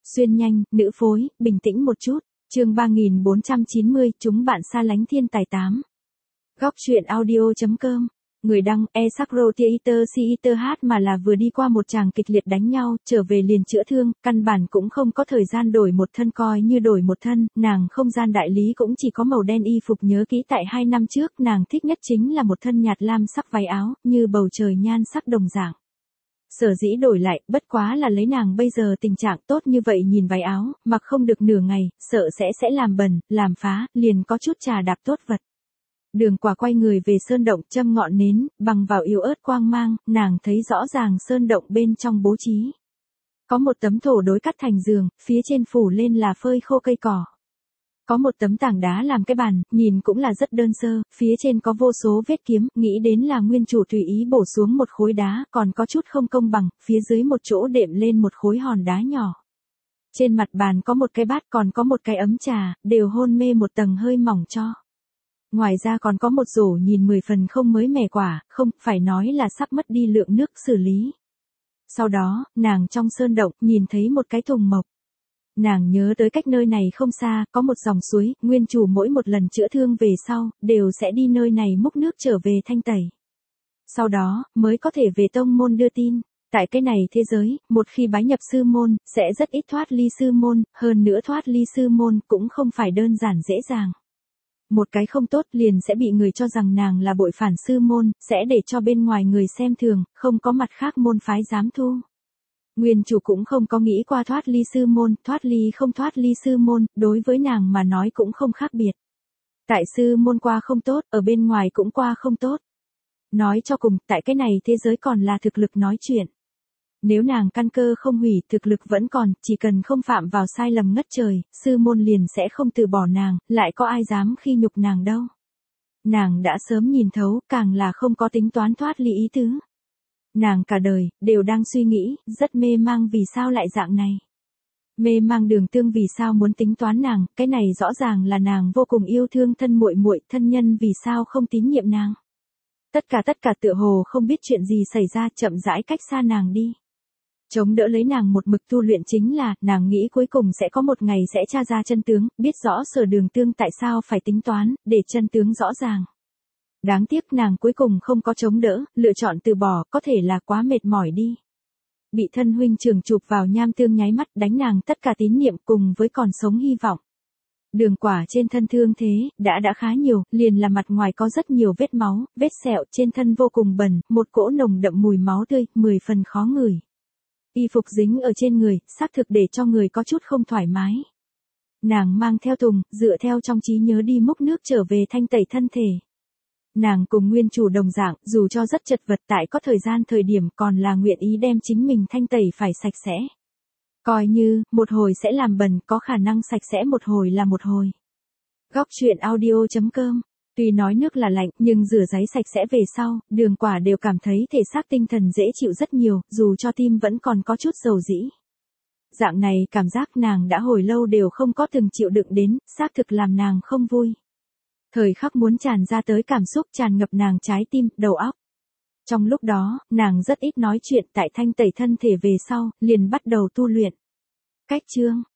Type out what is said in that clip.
Xuyên nhanh, nữ phối, bình tĩnh một chút. Chương 3490, chúng bạn xa lánh thiên tài 8. Góc truyện audio.com. Người đăng, Esakro Theater Theater hát mà là vừa đi qua một tràng kịch liệt đánh nhau, trở về liền chữa thương, căn bản cũng không có thời gian đổi một thân, coi như đổi một thân, nàng không gian đại lý cũng chỉ có màu đen y phục. Nhớ kỹ tại 2 năm trước nàng thích nhất chính là một thân nhạt lam sắc váy áo, như bầu trời nhan sắc đồng dạng. Sở dĩ đổi lại, bất quá là lấy nàng bây giờ tình trạng tốt như vậy, nhìn váy áo, mặc không được nửa ngày, sợ sẽ làm bẩn, làm phá, liền có chút trà đạp tốt vật. Đường Quả quay người về sơn động, châm ngọn nến, bằng vào yếu ớt quang mang, nàng thấy rõ ràng sơn động bên trong bố trí. Có một tấm thổ đối cắt thành giường, phía trên phủ lên là phơi khô cây cỏ. Có một tấm tảng đá làm cái bàn, nhìn cũng là rất đơn sơ, phía trên có vô số vết kiếm, nghĩ đến là nguyên chủ tùy ý bổ xuống một khối đá, còn có chút không công bằng, phía dưới một chỗ đệm lên một khối hòn đá nhỏ. Trên mặt bàn có một cái bát, còn có một cái ấm trà, đều hôn mê một tầng hơi mỏng cho. Ngoài ra còn có một rổ nhìn 10 phần không mới mẻ quả, không, phải nói là sắp mất đi lượng nước xử lý. Sau đó, nàng trong sơn động, nhìn thấy một cái thùng mộc. Nàng nhớ tới cách nơi này không xa, có một dòng suối, nguyên chủ mỗi một lần chữa thương về sau, đều sẽ đi nơi này múc nước trở về thanh tẩy. Sau đó, mới có thể về tông môn đưa tin. Tại cái này thế giới, một khi bái nhập sư môn, sẽ rất ít thoát ly sư môn, hơn nữa thoát ly sư môn cũng không phải đơn giản dễ dàng. Một cái không tốt liền sẽ bị người cho rằng nàng là bội phản sư môn, sẽ để cho bên ngoài người xem thường, không có mặt khác môn phái dám thu. Nguyên chủ cũng không có nghĩ qua thoát ly sư môn, thoát ly sư môn, đối với nàng mà nói cũng không khác biệt. Tại sư môn qua không tốt, ở bên ngoài cũng qua không tốt. Nói cho cùng, tại cái này thế giới còn là thực lực nói chuyện. Nếu nàng căn cơ không hủy, thực lực vẫn còn, chỉ cần không phạm vào sai lầm ngất trời, sư môn liền sẽ không từ bỏ nàng, lại có ai dám khi nhục nàng đâu. Nàng đã sớm nhìn thấu, càng là không có tính toán thoát ly ý tứ. Nàng cả đời, đều đang suy nghĩ, rất mê mang vì sao lại dạng này. Mê mang Đường Tương vì sao muốn tính toán nàng, cái này rõ ràng là nàng vô cùng yêu thương thân muội muội, thân nhân vì sao không tín nhiệm nàng. Tất cả tựa hồ không biết chuyện gì xảy ra, chậm rãi cách xa nàng đi. Chống đỡ lấy nàng một mực tu luyện chính là, nàng nghĩ cuối cùng sẽ có một ngày sẽ tra ra chân tướng, biết rõ Sở Đường Tương tại sao phải tính toán, để chân tướng rõ ràng. Đáng tiếc nàng cuối cùng không có chống đỡ, lựa chọn từ bỏ, có thể là quá mệt mỏi đi. Bị thân huynh trường chụp vào nham tương nháy mắt, đánh nàng tất cả tín niệm cùng với còn sống hy vọng. Đường Quả trên thân thương thế, đã khá nhiều, liền là mặt ngoài có rất nhiều vết máu, vết sẹo, trên thân vô cùng bẩn, một cỗ nồng đậm mùi máu tươi, 10 phần khó ngửi. Y phục dính ở trên người, xác thực để cho người có chút không thoải mái. Nàng mang theo thùng, dựa theo trong trí nhớ đi múc nước trở về thanh tẩy thân thể. Nàng cùng nguyên chủ đồng dạng, dù cho rất chật vật tại có thời gian thời điểm còn là nguyện ý đem chính mình thanh tẩy phải sạch sẽ. Coi như, một hồi sẽ làm bẩn, có khả năng sạch sẽ một hồi là một hồi. Góc truyện audio.com. Tuy nói nước là lạnh, nhưng rửa giấy sạch sẽ về sau, Đường Quả đều cảm thấy thể xác tinh thần dễ chịu rất nhiều, dù cho tim vẫn còn có chút dầu dĩ. Dạng này cảm giác nàng đã hồi lâu đều không có từng chịu đựng đến, xác thực làm nàng không vui. Thời khắc muốn tràn ra tới cảm xúc tràn ngập nàng trái tim, đầu óc. Trong lúc đó, nàng rất ít nói chuyện, tại thanh tẩy thân thể về sau, liền bắt đầu tu luyện. Cách chương